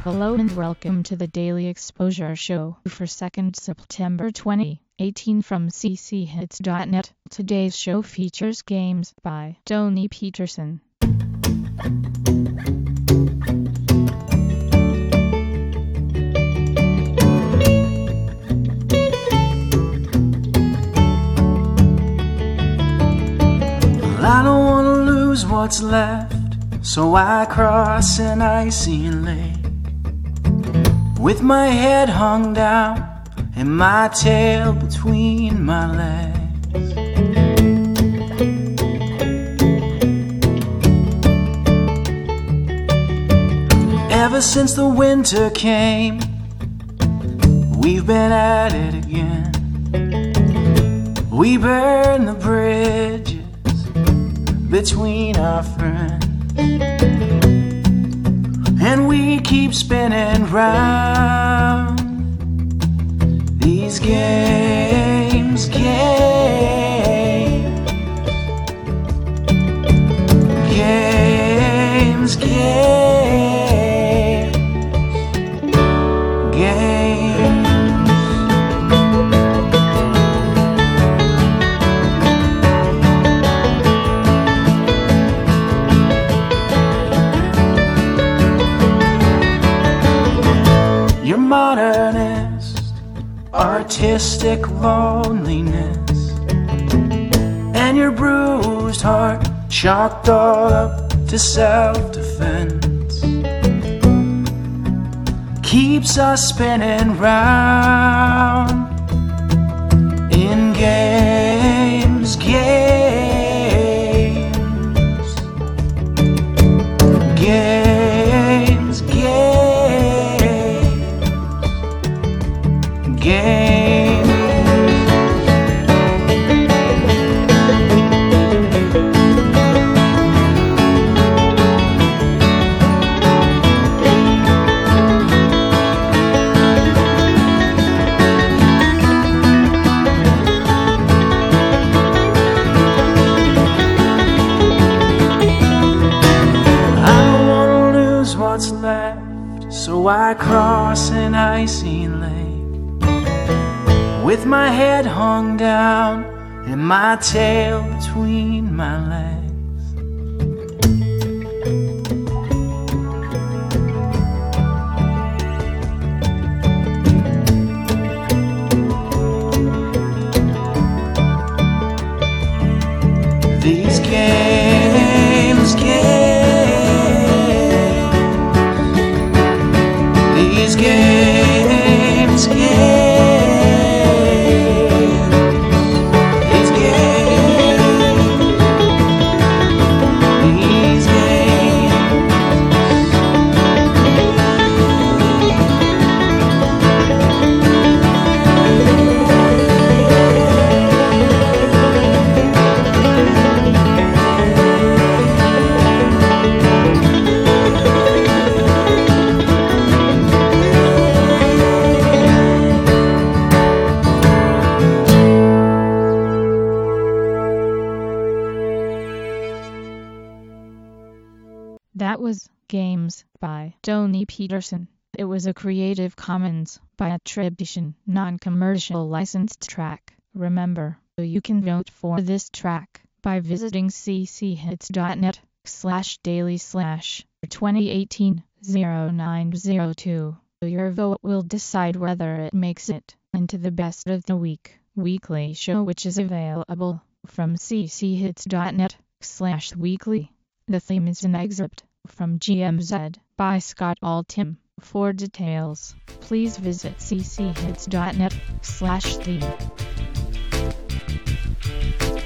Hello and welcome to the Daily Exposure Show for 2nd September 2018 from cchits.net. Today's show features games by Tony Peterson. I don't want to lose what's left, so I cross an icy lake with my head hung down and my tail between my legs. Ever since the winter came, we've been at it again. We burn the bridges between our friends, and we keep spinning round these games. Your modernist, artistic loneliness, and your bruised heart chalked all up to self-defense keeps us spinning round in games. What's left, so I cross an icy lake with my head hung down and my tail between my legs. These games, these games, That was Games by Tony Peterson. It was a Creative Commons by attribution, non-commercial licensed track. Remember, you can vote for this track by visiting cchits.net/daily/2018-0902. Your vote will decide whether it makes it into the Best of the Week weekly show, which is available from cchits.net/weekly. The theme is an excerpt from GMZ by Scott Altham. For details, please visit cchits.net/theme.